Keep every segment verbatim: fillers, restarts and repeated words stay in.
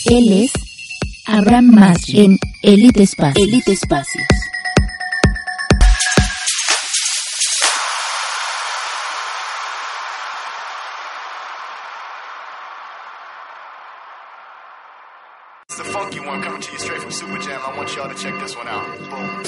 Él es Abraham Masri en Elite Espacios. Elite Espacios. It's the funky one coming to you straight from Super Jam. I want y'all to check this one out. Boom.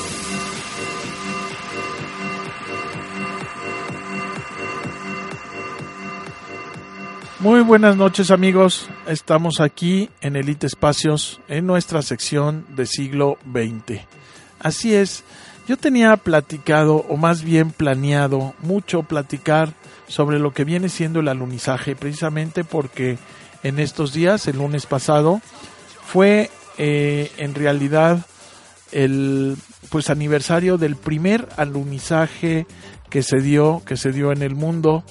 Muy buenas noches, amigos. Estamos aquí en Elite Espacios en nuestra sección de siglo veinte. Así es, yo tenía platicado, o más bien planeado, mucho platicar sobre lo que viene siendo el alunizaje, precisamente porque en estos días, el lunes pasado, fue eh, en realidad el pues aniversario del primer alunizaje que se dio, que se dio en el mundo.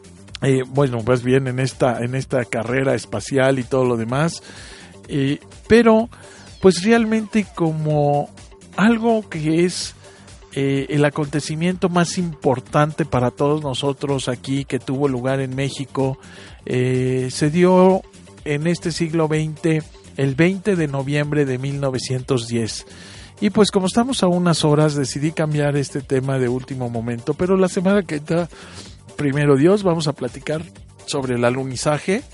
Eh, bueno, pues bien en esta en esta carrera espacial y todo lo demás, eh, pero pues realmente como algo que es eh, el acontecimiento más importante para todos nosotros aquí, que tuvo lugar en México, eh, se dio en este siglo veinte, el veinte de noviembre de mil novecientos diez. Y pues como estamos a unas horas, decidí cambiar este tema de último momento, pero la semana que está, primero Dios, vamos a platicar sobre el alunizaje,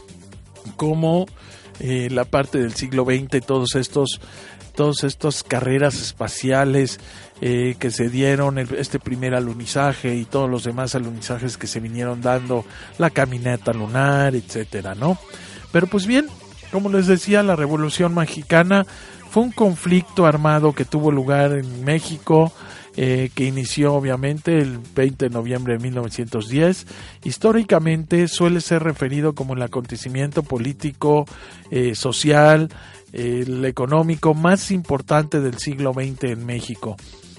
como eh, la parte del siglo veinte, todos estos, todas estas carreras espaciales eh, que se dieron, el, este primer alunizaje y todos los demás alunizajes que se vinieron dando, la caminata lunar, etcétera, ¿no? Pero pues bien, como les decía, la Revolución Mexicana fue un conflicto armado que tuvo lugar en México, Eh, que inició obviamente el veinte de noviembre de mil novecientos diez. Históricamente suele ser referido como el acontecimiento político, eh, social, eh, el económico más importante del siglo veinte en México.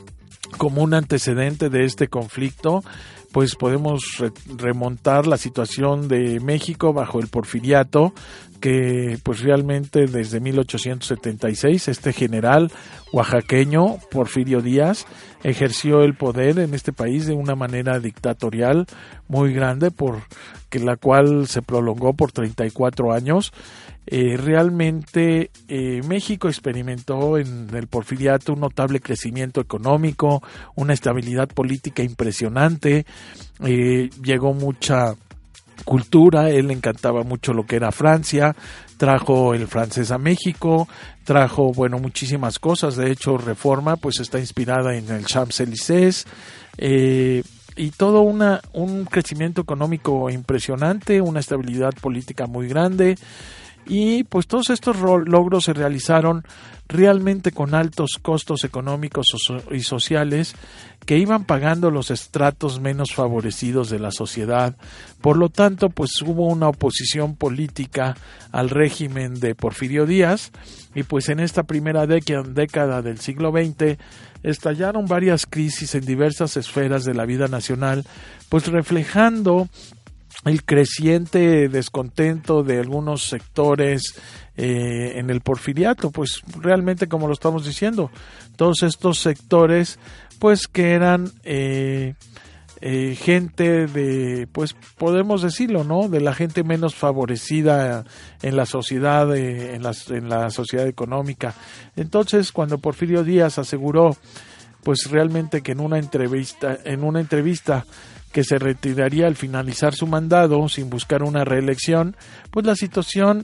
Como un antecedente de este conflicto, pues podemos re- remontar la situación de México bajo el Porfiriato, que pues realmente desde mil ochocientos setenta y seis este general oaxaqueño Porfirio Díaz ejerció el poder en este país de una manera dictatorial muy grande, por que la cual se prolongó por treinta y cuatro años. Eh, realmente eh, México experimentó en el Porfiriato un notable crecimiento económico, una estabilidad política impresionante, eh, llegó mucha cultura, él le encantaba mucho lo que era Francia, trajo el francés a México, trajo, bueno, muchísimas cosas. De hecho, Reforma pues está inspirada en el Champs-Élysées, eh, y todo una, un crecimiento económico impresionante, una estabilidad política muy grande. Y pues todos estos ro- logros se realizaron realmente con altos costos económicos y sociales que iban pagando los estratos menos favorecidos de la sociedad. Por lo tanto, pues hubo una oposición política al régimen de Porfirio Díaz, y pues en esta primera década, década del siglo veinte estallaron varias crisis en diversas esferas de la vida nacional, pues reflejando el creciente descontento de algunos sectores eh, en el Porfiriato. Pues realmente, como lo estamos diciendo, todos estos sectores pues que eran eh, eh, gente de, pues podemos decirlo, ¿no?, de la gente menos favorecida en la sociedad, eh, en, las, en la sociedad económica. Entonces, cuando Porfirio Díaz aseguró pues realmente que en una entrevista, en una entrevista que se retiraría al finalizar su mandato sin buscar una reelección, pues la situación,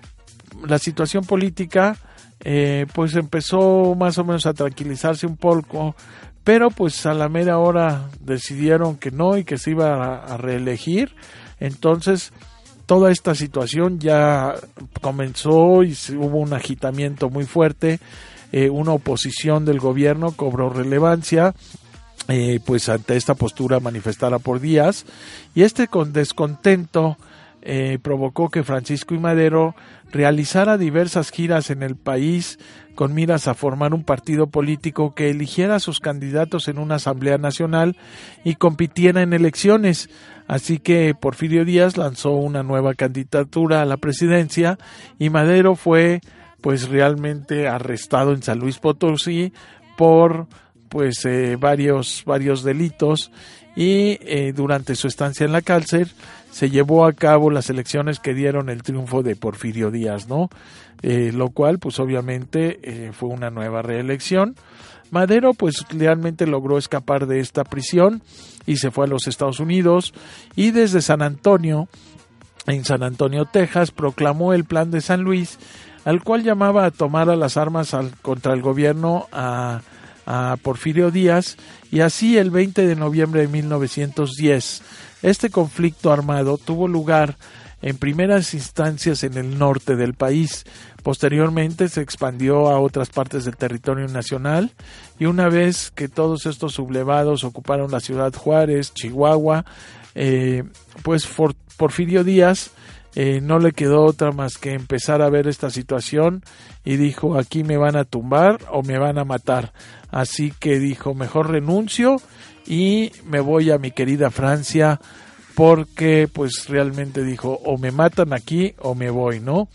la situación política eh, pues empezó más o menos a tranquilizarse un poco, pero pues a la mera hora decidieron que no y que se iba a, a reelegir. Entonces toda esta situación ya comenzó y hubo un agitamiento muy fuerte, eh, una oposición del gobierno cobró relevancia, Eh, pues ante esta postura manifestada por Díaz, y este con descontento eh, provocó que Francisco I. Madero realizara diversas giras en el país con miras a formar un partido político que eligiera a sus candidatos en una asamblea nacional y compitiera en elecciones. Así que Porfirio Díaz lanzó una nueva candidatura a la presidencia y Madero fue pues realmente arrestado en San Luis Potosí por pues eh, varios, varios delitos y eh, durante su estancia en la cárcel se llevó a cabo las elecciones que dieron el triunfo de Porfirio Díaz, ¿no? Eh, lo cual pues obviamente eh, fue una nueva reelección. Madero pues realmente logró escapar de esta prisión y se fue a los Estados Unidos, y desde San Antonio, en San Antonio, Texas, proclamó el Plan de San Luis, al cual llamaba a tomar a las armas al, contra el gobierno a, a Porfirio Díaz, y así el veinte de noviembre de mil novecientos diez este conflicto armado tuvo lugar en primeras instancias en el norte del país. Posteriormente se expandió a otras partes del territorio nacional, y una vez que todos estos sublevados ocuparon la ciudad Juárez, Chihuahua, eh, pues For- Porfirio Díaz eh, no le quedó otra más que empezar a ver esta situación y dijo: aquí me van a tumbar o me van a matar. Así que dijo: mejor renuncio y me voy a mi querida Francia, porque pues realmente dijo: o me matan aquí o me voy, ¿no?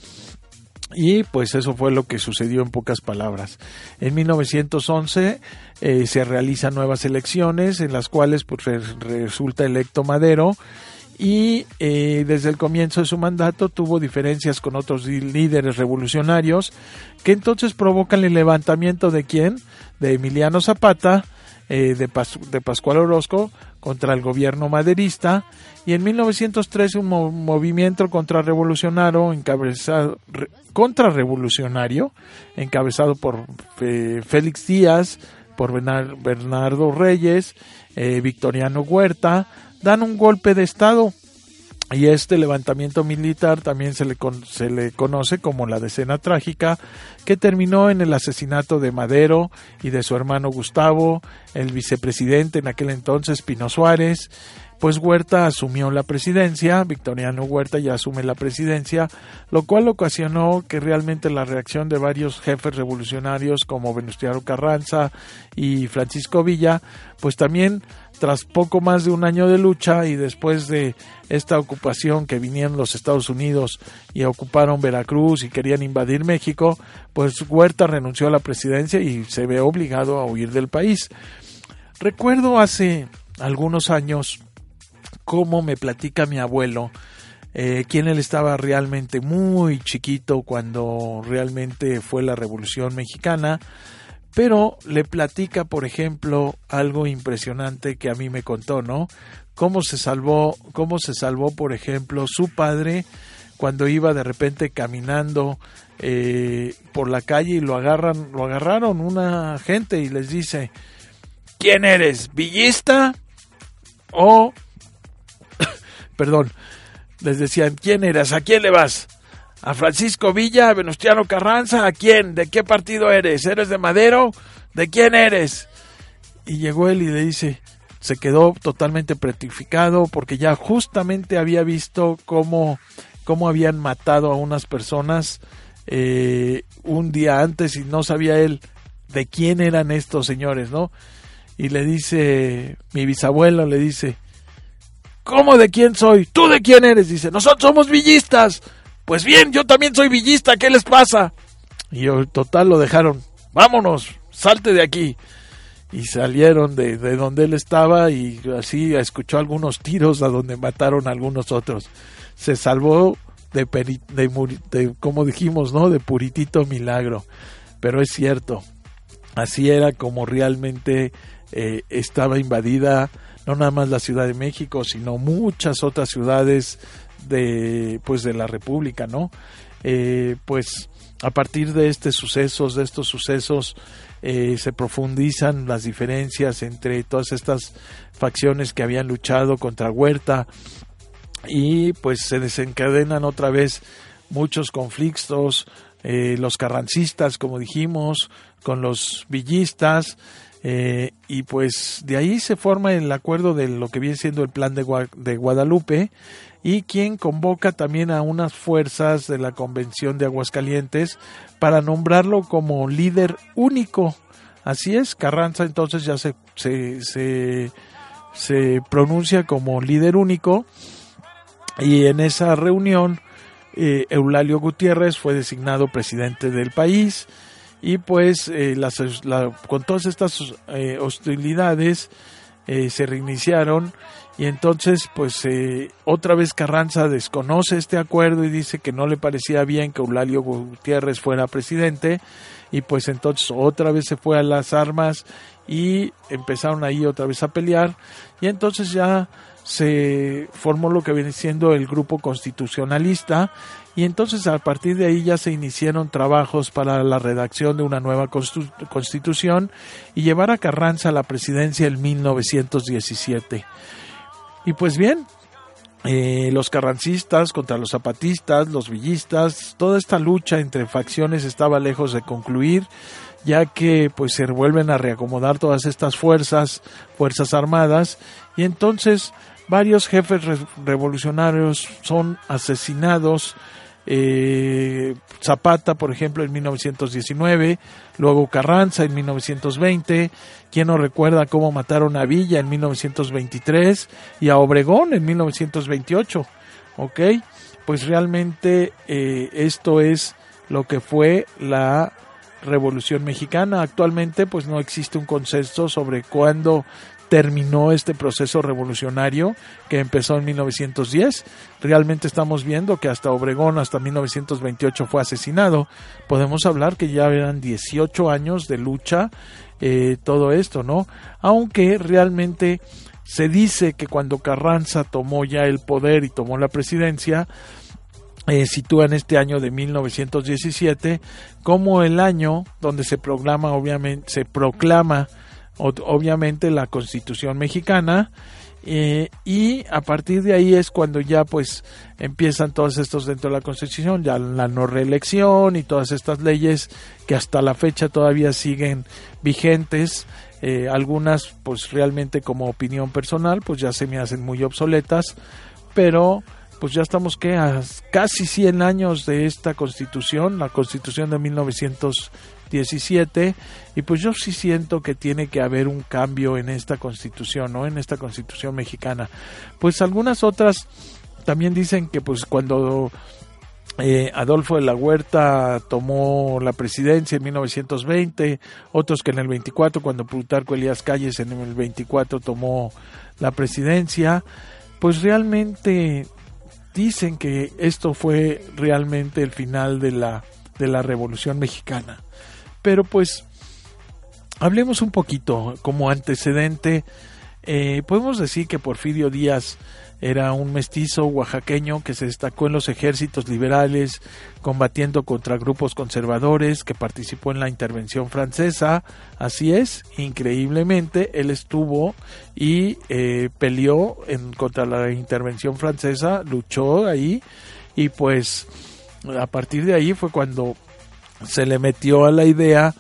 Y pues eso fue lo que sucedió en pocas palabras. En mil novecientos once eh, se realizan nuevas elecciones en las cuales pues re- resulta electo Madero, y eh, desde el comienzo de su mandato tuvo diferencias con otros líderes revolucionarios, que entonces provocan el levantamiento de ¿quién? De Emiliano Zapata, eh, de, Pas- de Pascual Orozco, contra el gobierno maderista, y en mil novecientos trece un mo- movimiento contrarrevolucionario encabezado, re- contrarrevolucionario encabezado por eh, Félix Díaz, por Benar- Bernardo Reyes, eh, Victoriano Huerta, dan un golpe de estado, y este levantamiento militar también se le, con, se le conoce como la Decena Trágica, que terminó en el asesinato de Madero y de su hermano Gustavo, el vicepresidente en aquel entonces, Pino Suárez. Pues Huerta asumió la presidencia, Victoriano Huerta ya asume la presidencia, lo cual ocasionó que realmente la reacción de varios jefes revolucionarios como Venustiano Carranza y Francisco Villa, pues también tras poco más de un año de lucha y después de esta ocupación que vinieron los Estados Unidos y ocuparon Veracruz y querían invadir México, pues Huerta renunció a la presidencia y se ve obligado a huir del país. Recuerdo hace algunos años cómo me platica mi abuelo, eh, quien él estaba realmente muy chiquito cuando realmente fue la Revolución Mexicana, pero le platica, por ejemplo, algo impresionante que a mí me contó, ¿no? Cómo se salvó, cómo se salvó, por ejemplo, su padre cuando iba de repente caminando eh, por la calle y lo agarran, lo agarraron una gente y les dice: ¿quién eres? ¿Villista? O perdón, les decían: ¿quién eras? ¿A quién le vas? ¿A Francisco Villa? ¿A Venustiano Carranza? ¿A quién? ¿De qué partido eres? ¿Eres de Madero? ¿De quién eres? Y llegó él y le dice, se quedó totalmente petrificado porque ya justamente había visto cómo, cómo habían matado a unas personas eh, un día antes, y no sabía él de quién eran estos señores, ¿no? Y le dice, mi bisabuelo le dice: ¿cómo de quién soy? ¿Tú de quién eres? Dice: nosotros somos villistas. Pues bien, yo también soy villista, ¿qué les pasa? Y yo, total, lo dejaron. Vámonos, salte de aquí. Y salieron de, de donde él estaba, y así escuchó algunos tiros a donde mataron a algunos otros. Se salvó de, peri, de, de como dijimos, ¿no? De puritito milagro. Pero es cierto, así era como realmente eh, estaba invadida no nada más la Ciudad de México, sino muchas otras ciudades de pues de la República, ¿no? Eh, pues a partir de estos sucesos, de estos sucesos, eh, se profundizan las diferencias entre todas estas facciones que habían luchado contra Huerta, y pues se desencadenan otra vez muchos conflictos, eh, los carrancistas, como dijimos, con los villistas. Eh, y pues de ahí se forma el acuerdo de lo que viene siendo el Plan de, Gua- de Guadalupe, y quien convoca también a unas fuerzas de la Convención de Aguascalientes para nombrarlo como líder único. Así es, Carranza entonces ya se, se, se, se pronuncia como líder único, y en esa reunión eh, Eulalio Gutiérrez fue designado presidente del país. y pues eh, las, la, con todas estas eh, hostilidades eh, se reiniciaron, y entonces pues eh, otra vez Carranza desconoce este acuerdo y dice que no le parecía bien que Eulalio Gutiérrez fuera presidente, y pues entonces otra vez se fue a las armas y empezaron ahí otra vez a pelear, y entonces ya se formó lo que viene siendo el grupo constitucionalista, y entonces a partir de ahí ya se iniciaron trabajos para la redacción de una nueva constitución y llevar a Carranza a la presidencia en mil novecientos diecisiete. Y pues bien, eh, los carrancistas contra los zapatistas, los villistas, toda esta lucha entre facciones estaba lejos de concluir, ya que pues se vuelven a reacomodar todas estas fuerzas, fuerzas armadas, y entonces varios jefes re- revolucionarios son asesinados. eh, Zapata, por ejemplo, en mil novecientos diecinueve, luego Carranza en mil novecientos veinte, ¿quién no recuerda cómo mataron a Villa en mil novecientos veintitrés y a Obregón en mil novecientos veintiocho? Ok, pues realmente eh, esto es lo que fue la Revolución Mexicana. Actualmente pues no existe un consenso sobre cuándo terminó este proceso revolucionario que empezó en mil novecientos diez. Realmente estamos viendo que hasta Obregón, hasta mil novecientos veintiocho fue asesinado. Podemos hablar que ya eran dieciocho años de lucha, eh, todo esto, ¿no? Aunque realmente se dice que cuando Carranza tomó ya el poder y tomó la presidencia, Eh, sitúan este año de mil novecientos diecisiete como el año donde se proclama, obviamente, se proclama obviamente la Constitución mexicana, eh, y a partir de ahí es cuando ya pues empiezan todos estos dentro de la Constitución, ya la no reelección y todas estas leyes que hasta la fecha todavía siguen vigentes. Eh, algunas pues realmente como opinión personal pues ya se me hacen muy obsoletas, pero pues ya estamos que a casi cien años de esta Constitución, la Constitución de mil novecientos diecisiete, y pues yo sí siento que tiene que haber un cambio en esta Constitución, ¿no? En esta Constitución mexicana. Pues algunas otras también dicen que pues cuando eh, Adolfo de la Huerta tomó la presidencia en mil novecientos veinte, otros que en el veinticuatro, cuando Plutarco Elías Calles en el veinticuatro tomó la presidencia, pues realmente dicen que esto fue realmente el final de la de la Revolución Mexicana. Pero pues hablemos un poquito como antecedente. Eh, podemos decir que Porfirio Díaz era un mestizo oaxaqueño que se destacó en los ejércitos liberales, combatiendo contra grupos conservadores, que participó en la intervención francesa. Así es, increíblemente, él estuvo y eh, peleó en, contra la intervención francesa, luchó ahí, y pues a partir de ahí fue cuando se le metió a la idea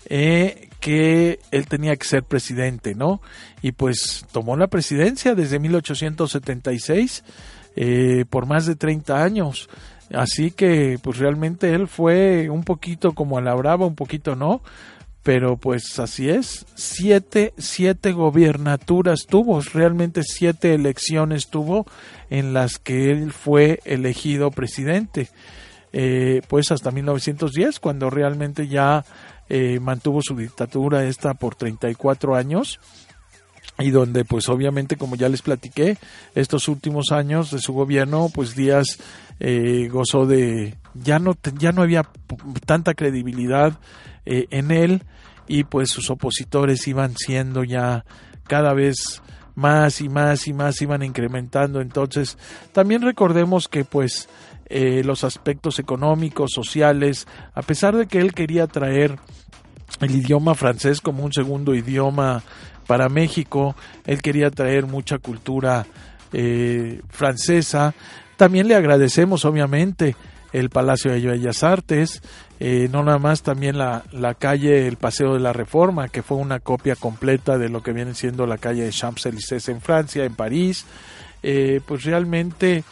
eh, que él tenía que ser presidente, ¿no? Y pues tomó la presidencia desde mil ochocientos setenta y seis, eh, por más de treinta años. Así que pues realmente él fue un poquito como a la brava, un poquito no, pero pues así es. Siete, siete gobernaturas tuvo, realmente siete elecciones tuvo en las que él fue elegido presidente. Eh, pues hasta mil novecientos diez, cuando realmente ya eh, mantuvo su dictadura esta por treinta y cuatro años, y donde pues obviamente, como ya les platiqué, estos últimos años de su gobierno, pues Díaz eh, gozó de, ya no, ya no había tanta credibilidad eh, en él, y pues sus opositores iban siendo ya cada vez más y más y más, iban incrementando. Entonces también recordemos que pues Eh, los aspectos económicos, sociales, a pesar de que él quería traer el idioma francés como un segundo idioma para México, él quería traer mucha cultura eh, francesa. También le agradecemos obviamente el Palacio de Bellas Artes, eh, no nada más, también la, la calle, el Paseo de la Reforma, que fue una copia completa de lo que viene siendo la calle de Champs-Élysées en Francia, en París. Eh, pues realmente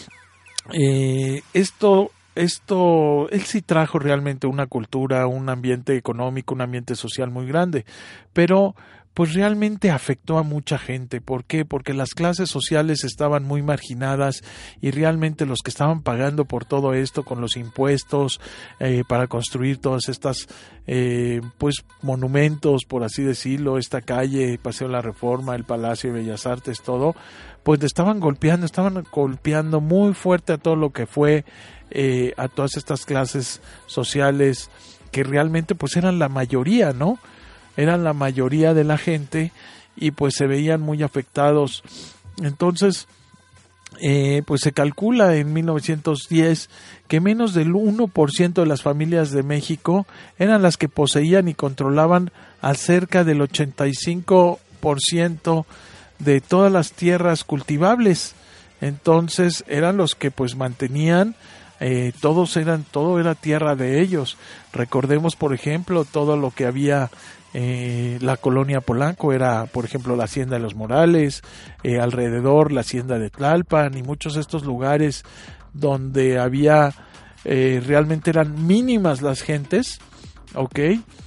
Eh, esto, esto, él sí trajo realmente una cultura, un ambiente económico, un ambiente social muy grande, pero pues realmente afectó a mucha gente. ¿Por qué? Porque las clases sociales estaban muy marginadas y realmente los que estaban pagando por todo esto con los impuestos eh, para construir todas estas eh, pues monumentos, por así decirlo, esta calle, Paseo de la Reforma, el Palacio de Bellas Artes, todo, pues le estaban golpeando, estaban golpeando muy fuerte a todo lo que fue eh, a todas estas clases sociales que realmente pues eran la mayoría, ¿no? Eran la mayoría de la gente y pues se veían muy afectados. Entonces, eh, pues se calcula en mil novecientos diez que menos del uno por ciento de las familias de México eran las que poseían y controlaban acerca del ochenta y cinco por ciento de todas las tierras cultivables. Entonces eran los que pues mantenían Eh, todos eran, todo era tierra de ellos. Recordemos, por ejemplo, todo lo que había, eh, la colonia Polanco era, por ejemplo, la hacienda de los Morales, eh, alrededor la hacienda de Tlalpan y muchos de estos lugares donde había, eh, realmente eran mínimas las gentes, ok,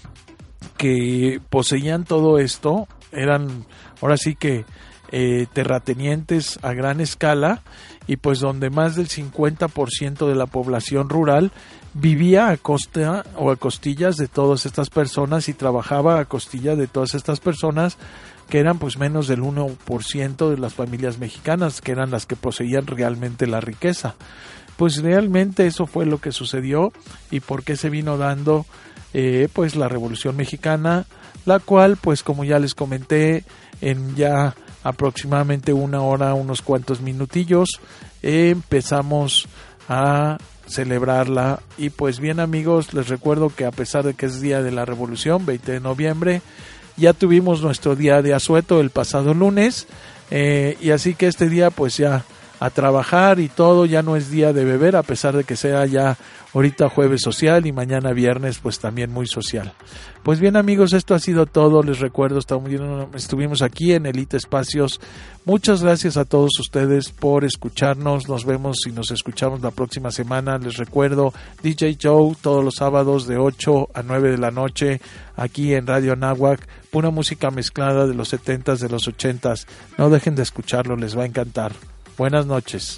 que poseían todo esto, eran, ahora sí que, eh, terratenientes a gran escala, y pues donde más del cincuenta por ciento de la población rural vivía a costa o a costillas de todas estas personas y trabajaba a costillas de todas estas personas, que eran pues menos del uno por ciento de las familias mexicanas, que eran las que poseían realmente la riqueza. Pues realmente eso fue lo que sucedió y por qué se vino dando eh, pues la Revolución Mexicana, la cual pues como ya les comenté en ya aproximadamente una hora, unos cuantos minutillos, eh, empezamos a celebrarla. Y pues bien, amigos, les recuerdo que a pesar de que es Día de la Revolución, veinte de noviembre, ya tuvimos nuestro día de asueto el pasado lunes, eh, y así que este día pues ya a trabajar y todo, ya no es día de beber, a pesar de que sea ya ahorita jueves social y mañana viernes pues también muy social. Pues bien, amigos, esto ha sido todo. Les recuerdo, estuvimos aquí en Elite Espacios. Muchas gracias a todos ustedes por escucharnos. Nos vemos y nos escuchamos la próxima semana. Les recuerdo, D J Joe todos los sábados de ocho a nueve de la noche aquí en Radio Anáhuac. Pura música mezclada de los setentas, de los ochentas. No dejen de escucharlo, les va a encantar. Buenas noches.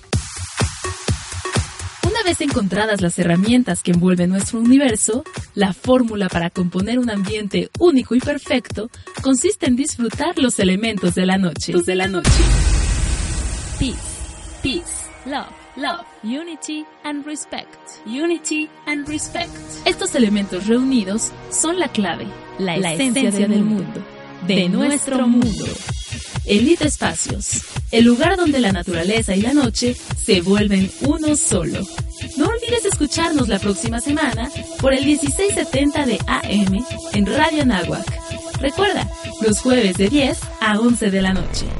Una vez encontradas las herramientas que envuelven nuestro universo, la fórmula para componer un ambiente único y perfecto consiste en disfrutar los elementos de la noche. Los de la noche. Peace, peace, love, love, unity and respect. Unity and respect. Estos elementos reunidos son la clave, la, la esencia, esencia del mundo, de, de nuestro mundo. Elite Espacios, el lugar donde la naturaleza y la noche se vuelven uno solo. No olvides escucharnos la próxima semana por el dieciséis setenta de A M en Radio Anáhuac. Recuerda, los jueves de diez a once de la noche.